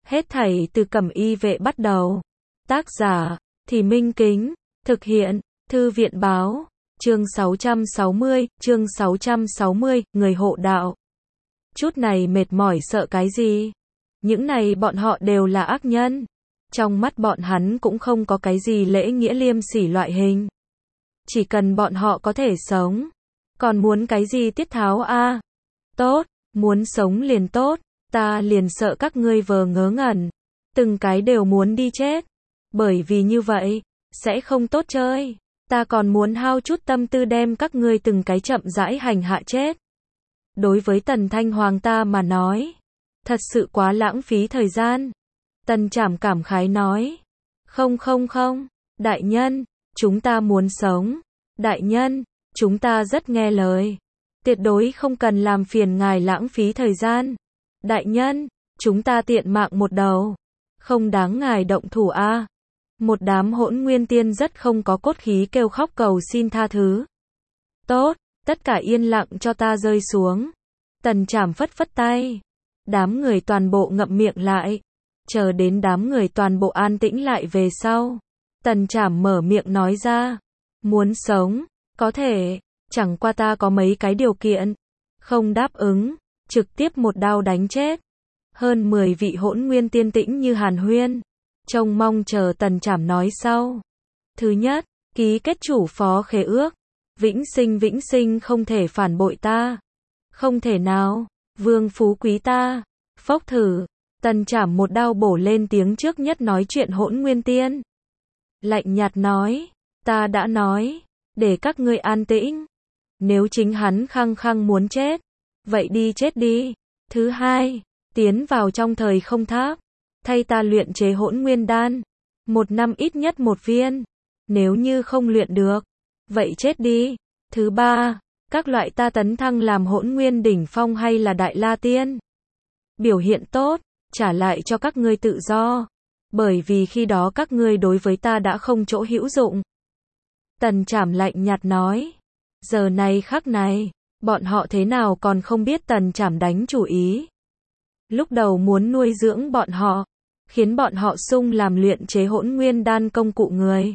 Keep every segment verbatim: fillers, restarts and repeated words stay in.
Hết thảy từ Cẩm Y Vệ bắt đầu. Tác giả, Thì Minh Kính. Thực hiện, Thư viện Báo. Chương sáu trăm sáu mươi, chương sáu trăm sáu mươi, người hộ đạo. Chút này mệt mỏi sợ cái gì? Những này bọn họ đều là ác nhân. Trong mắt bọn hắn cũng không có cái gì lễ nghĩa liêm sỉ loại hình. Chỉ cần bọn họ có thể sống. Còn muốn cái gì tiết tháo a? À? Tốt, muốn sống liền tốt, ta liền sợ các ngươi vờ ngớ ngẩn. Từng cái đều muốn đi chết. Bởi vì như vậy, sẽ không tốt chơi. Ta còn muốn hao chút tâm tư đem các ngươi từng cái chậm rãi hành hạ chết. Đối với Tần Thanh Hoàng ta mà nói, thật sự quá lãng phí thời gian. Tần Trảm cảm khái nói. Không không không, đại nhân, chúng ta muốn sống. Đại nhân, chúng ta rất nghe lời. Tuyệt đối không cần làm phiền ngài lãng phí thời gian. Đại nhân, chúng ta tiện mạng một đầu. Không đáng ngài động thủ a. À. Một đám hỗn nguyên tiên rất không có cốt khí kêu khóc cầu xin tha thứ. Tốt, tất cả yên lặng cho ta rơi xuống. Tần Trảm phất phất tay. Đám người toàn bộ ngậm miệng lại. Chờ đến đám người toàn bộ an tĩnh lại về sau. Tần Trảm mở miệng nói ra. Muốn sống, có thể, chẳng qua ta có mấy cái điều kiện. Không đáp ứng, trực tiếp một đao đánh chết. Hơn mười vị hỗn nguyên tiên tĩnh như Hàn Huyên. Trông mong chờ Tần Trảm nói sau. Thứ nhất, ký kết chủ phó khế ước. Vĩnh sinh vĩnh sinh không thể phản bội ta. Không thể nào, vương phú quý ta. Phốc thử, Tần Trảm một đao bổ lên tiếng trước nhất nói chuyện hỗn nguyên tiên. Lạnh nhạt nói, ta đã nói, để các ngươi an tĩnh. Nếu chính hắn khăng khăng muốn chết, vậy đi chết đi. Thứ hai, tiến vào trong thời không tháp. Thay ta luyện chế hỗn nguyên đan. Một năm ít nhất một viên. Nếu như không luyện được, vậy chết đi. Thứ ba, các loại ta tấn thăng làm hỗn nguyên đỉnh phong hay là đại la tiên. Biểu hiện tốt, trả lại cho các ngươi tự do. Bởi vì khi đó các ngươi đối với ta đã không chỗ hữu dụng. Tần Trảm lạnh nhạt nói. Giờ này khắc này, bọn họ thế nào còn không biết Tần Trảm đánh chủ ý. Lúc đầu muốn nuôi dưỡng bọn họ, khiến bọn họ sung làm luyện chế hỗn nguyên đan công cụ người.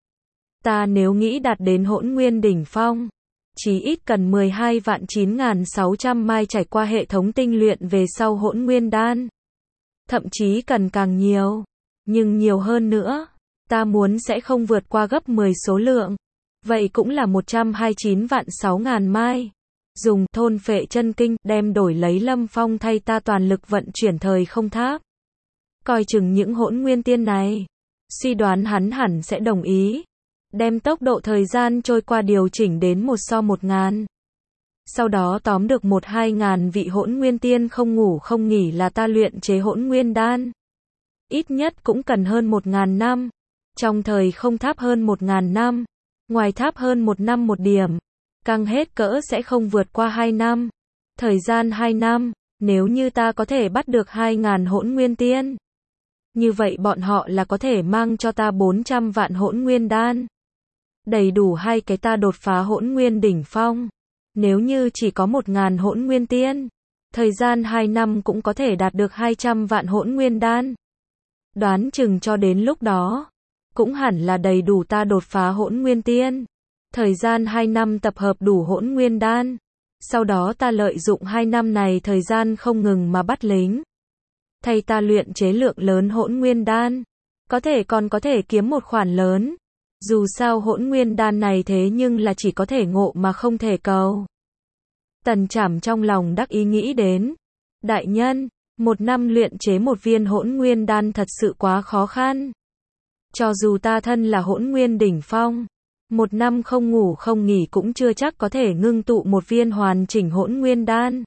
Ta nếu nghĩ đạt đến hỗn nguyên đỉnh phong, chí ít cần mười hai vạn chín nghìn sáu trăm mai trải qua hệ thống tinh luyện về sau hỗn nguyên đan. Thậm chí cần càng nhiều, nhưng nhiều hơn nữa, ta muốn sẽ không vượt qua gấp mười số lượng. Vậy cũng là một trăm hai mươi chín vạn sáu nghìn mai. Dùng thôn phệ chân kinh đem đổi lấy Lâm Phong thay ta toàn lực vận chuyển thời không tháp. Coi chừng những hỗn nguyên tiên này, suy đoán hắn hẳn sẽ đồng ý. Đem tốc độ thời gian trôi qua điều chỉnh đến một so một ngàn. Sau đó tóm được một hai ngàn vị hỗn nguyên tiên không ngủ không nghỉ là ta luyện chế hỗn nguyên đan. Ít nhất cũng cần hơn một ngàn năm. Trong thời không tháp hơn một ngàn năm. Ngoài tháp hơn một năm một điểm. Căng hết cỡ sẽ không vượt qua hai năm. Thời gian hai năm, nếu như ta có thể bắt được hai ngàn hỗn nguyên tiên. Như vậy bọn họ là có thể mang cho ta bốn trăm vạn hỗn nguyên đan. Đầy đủ hai cái ta đột phá hỗn nguyên đỉnh phong. Nếu như chỉ có một ngàn hỗn nguyên tiên, thời gian hai năm cũng có thể đạt được hai trăm vạn hỗn nguyên đan. Đoán chừng cho đến lúc đó, cũng hẳn là đầy đủ ta đột phá hỗn nguyên tiên. Thời gian hai năm tập hợp đủ hỗn nguyên đan. Sau đó ta lợi dụng hai năm này thời gian không ngừng mà bắt lính. Thay ta luyện chế lượng lớn hỗn nguyên đan. Có thể còn có thể kiếm một khoản lớn. Dù sao hỗn nguyên đan này thế nhưng là chỉ có thể ngộ mà không thể cầu. Tần Trảm trong lòng đắc ý nghĩ đến. Đại nhân, một năm luyện chế một viên hỗn nguyên đan thật sự quá khó khăn. Cho dù ta thân là hỗn nguyên đỉnh phong, một năm không ngủ không nghỉ cũng chưa chắc có thể ngưng tụ một viên hoàn chỉnh hỗn nguyên đan.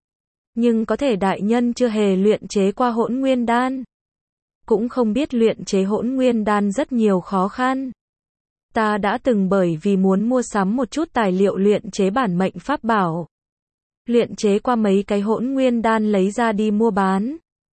Nhưng có thể đại nhân chưa hề luyện chế qua hỗn nguyên đan. Cũng không biết luyện chế hỗn nguyên đan rất nhiều khó khăn. Ta đã từng bởi vì muốn mua sắm một chút tài liệu luyện chế bản mệnh pháp bảo. Luyện chế qua mấy cái hỗn nguyên đan lấy ra đi mua bán.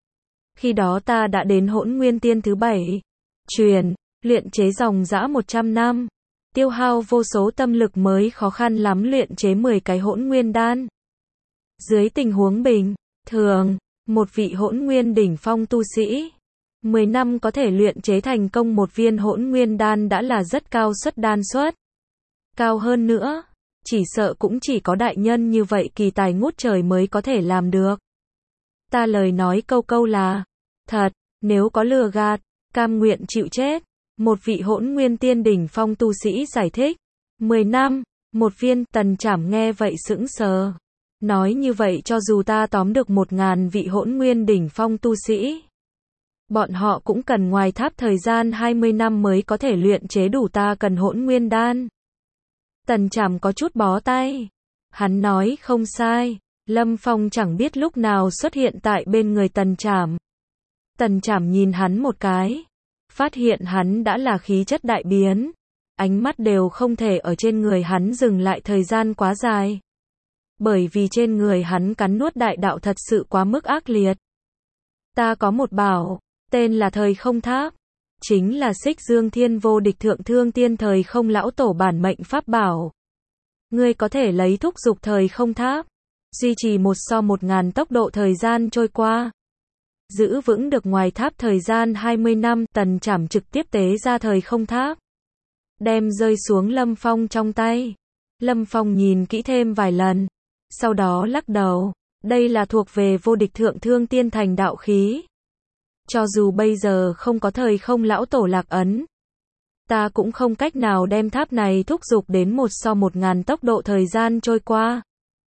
Khi đó ta đã đến hỗn nguyên tiên thứ bảy. Truyền, luyện chế dòng dã một trăm năm. Tiêu hao vô số tâm lực mới khó khăn lắm luyện chế mười cái hỗn nguyên đan. Dưới tình huống bình thường, Một vị hỗn nguyên đỉnh phong tu sĩ, mười năm có thể luyện chế thành công một viên hỗn nguyên đan đã là rất cao suất đan suất. Cao hơn nữa, chỉ sợ cũng chỉ có đại nhân như vậy kỳ tài ngút trời mới có thể làm được. Ta lời nói câu câu là thật, nếu có lừa gạt, cam nguyện chịu chết. Một vị hỗn nguyên tiên đỉnh phong tu sĩ giải thích. Mười năm, một viên. Tần Trảm nghe vậy sững sờ. Nói như vậy cho dù ta tóm được một ngàn vị hỗn nguyên đỉnh phong tu sĩ, bọn họ cũng cần ngoài tháp thời gian hai mươi năm mới có thể luyện chế đủ ta cần hỗn nguyên đan. Tần Trảm có chút bó tay. Hắn nói không sai. Lâm Phong chẳng biết lúc nào xuất hiện tại bên người Tần Trảm. Tần Trảm nhìn hắn một cái, phát hiện hắn đã là khí chất đại biến. Ánh mắt đều không thể ở trên người hắn dừng lại thời gian quá dài. Bởi vì trên người hắn cắn nuốt đại đạo thật sự quá mức ác liệt. Ta có một bảo, tên là Thời Không Tháp. Chính là Xích Dương Thiên vô địch thượng thương tiên thời không lão tổ bản mệnh pháp bảo. Ngươi có thể lấy thúc dục Thời Không Tháp, duy trì một so một ngàn tốc độ thời gian trôi qua. Giữ vững được ngoài tháp thời gian hai mươi năm. Tần Trảm trực tiếp tế ra Thời Không Tháp, đem rơi xuống Lâm Phong trong tay. Lâm Phong nhìn kỹ thêm vài lần, sau đó lắc đầu. Đây là thuộc về vô địch thượng thương tiên thành đạo khí. Cho dù bây giờ không có thời không lão tổ lạc ấn, ta cũng không cách nào đem tháp này thúc giục đến một so một ngàn tốc độ thời gian trôi qua.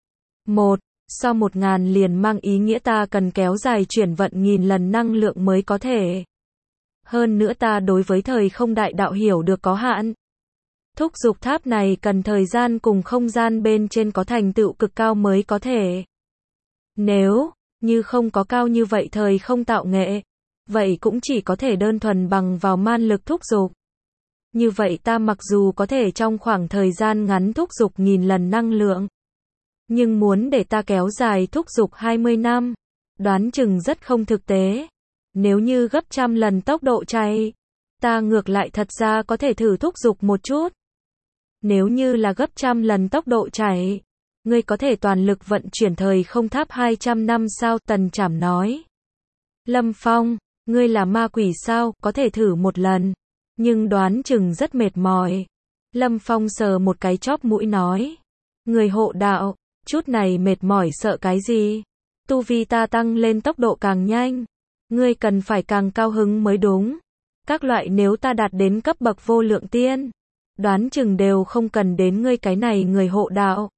Một so một ngàn liền mang ý nghĩa ta cần kéo dài chuyển vận nghìn lần năng lượng mới có thể. Hơn nữa ta đối với thời không đại đạo hiểu được có hạn. Thúc giục tháp này cần thời gian cùng không gian bên trên có thành tựu cực cao mới có thể. Nếu như không có cao như vậy thời không tạo nghệ, vậy cũng chỉ có thể đơn thuần bằng vào man lực thúc giục. Như vậy ta mặc dù có thể trong khoảng thời gian ngắn thúc giục nghìn lần năng lượng, nhưng muốn để ta kéo dài thúc giục hai mươi năm, đoán chừng rất không thực tế. Nếu như gấp trăm lần tốc độ chạy, ta ngược lại thật ra có thể thử thúc giục một chút. Nếu như là gấp trăm lần tốc độ chạy, ngươi có thể toàn lực vận chuyển thời không tháp hai trăm năm sao? Tần Trảm nói. Lâm Phong, ngươi là ma quỷ sao? Có thể thử một lần, nhưng đoán chừng rất mệt mỏi. Lâm Phong sờ một cái chóp mũi nói. Người hộ đạo, chút này mệt mỏi sợ cái gì? Tu vi ta tăng lên tốc độ càng nhanh, ngươi cần phải càng cao hứng mới đúng. Các loại nếu ta đạt đến cấp bậc vô lượng tiên, đoán chừng đều không cần đến ngươi cái này người hộ đạo.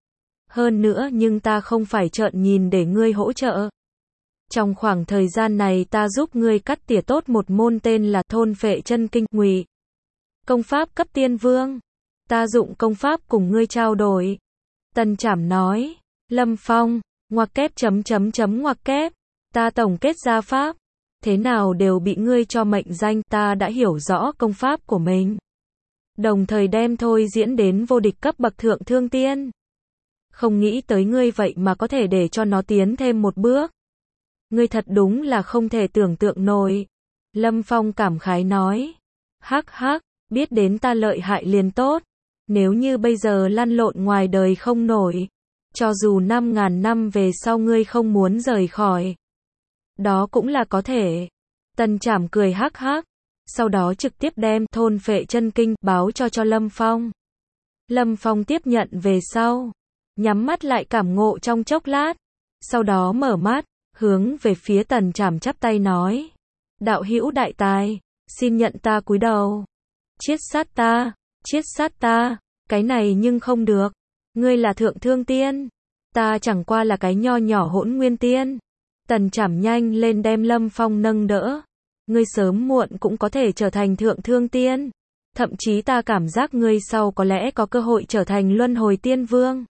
Hơn nữa nhưng ta không phải trợn nhìn để ngươi hỗ trợ. Trong khoảng thời gian này ta giúp ngươi cắt tỉa tốt một môn tên là Thôn Phệ Chân Kinh Ngụy công pháp cấp tiên vương. Ta dụng công pháp cùng ngươi trao đổi. Tần Trảm nói. Lâm Phong, ngoặc kép chấm chấm chấm ngoặc kép. Ta tổng kết ra pháp, thế nào đều bị ngươi cho mệnh danh. Ta đã hiểu rõ công pháp của mình, đồng thời đem thôi diễn đến vô địch cấp bậc thượng thương tiên. Không nghĩ tới ngươi vậy mà có thể để cho nó tiến thêm một bước. Ngươi thật đúng là không thể tưởng tượng nổi. Lâm Phong cảm khái nói. Hắc hắc, biết đến ta lợi hại liền tốt. Nếu như bây giờ lăn lộn ngoài đời không nổi, cho dù năm ngàn năm về sau ngươi không muốn rời khỏi, đó cũng là có thể. Tần Trảm cười hắc hắc, sau đó trực tiếp đem Thôn Phệ Chân Kinh báo cho cho Lâm Phong. Lâm Phong tiếp nhận về sau, nhắm mắt lại cảm ngộ trong chốc lát, sau đó mở mắt, hướng về phía Tần Trảm chắp tay nói. Đạo hữu đại tài, xin nhận ta cúi đầu. Chiết sát ta, chiết sát ta, cái này nhưng không được. Ngươi là thượng thương tiên, ta chẳng qua là cái nho nhỏ hỗn nguyên tiên. Tần Trảm nhanh lên đem Lâm Phong nâng đỡ. Ngươi sớm muộn cũng có thể trở thành thượng thương tiên. Thậm chí ta cảm giác ngươi sau có lẽ có cơ hội trở thành luân hồi tiên vương.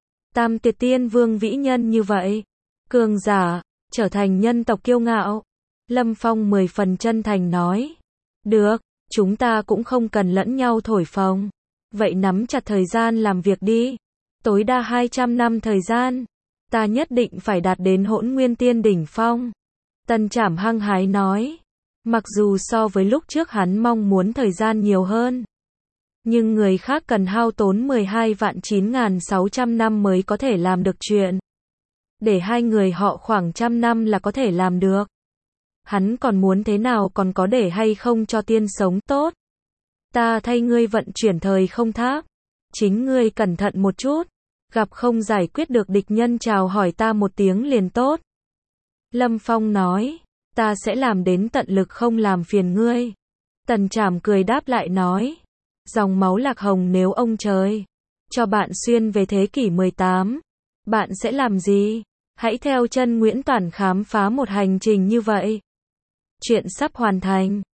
Tam tuyệt tiên vương vĩ nhân như vậy. Cường giả, trở thành nhân tộc kiêu ngạo. Lâm Phong mười phần chân thành nói. Được, chúng ta cũng không cần lẫn nhau thổi phồng. Vậy nắm chặt thời gian làm việc đi. Tối đa hai trăm năm thời gian. Ta nhất định phải đạt đến hỗn nguyên tiên đỉnh phong. Tần Trảm hăng hái nói. Mặc dù so với lúc trước hắn mong muốn thời gian nhiều hơn, nhưng người khác cần hao tốn mười hai vạn chín nghìn sáu trăm năm mới có thể làm được chuyện. để hai người họ khoảng trăm năm là có thể làm được. Hắn còn muốn thế nào, còn có để hay không cho tiên sống tốt. Ta thay ngươi vận chuyển thời không tháp. Chính ngươi cẩn thận một chút. Gặp không giải quyết được địch nhân chào hỏi ta một tiếng liền tốt. Lâm Phong nói, ta sẽ làm đến tận lực không làm phiền ngươi. Tần Trảm cười đáp lại nói, dòng máu Lạc Hồng nếu ông trời cho bạn xuyên về thế kỷ mười tám, bạn sẽ làm gì? Hãy theo chân Nguyễn Toản khám phá một hành trình như vậy. Chuyện sắp hoàn thành.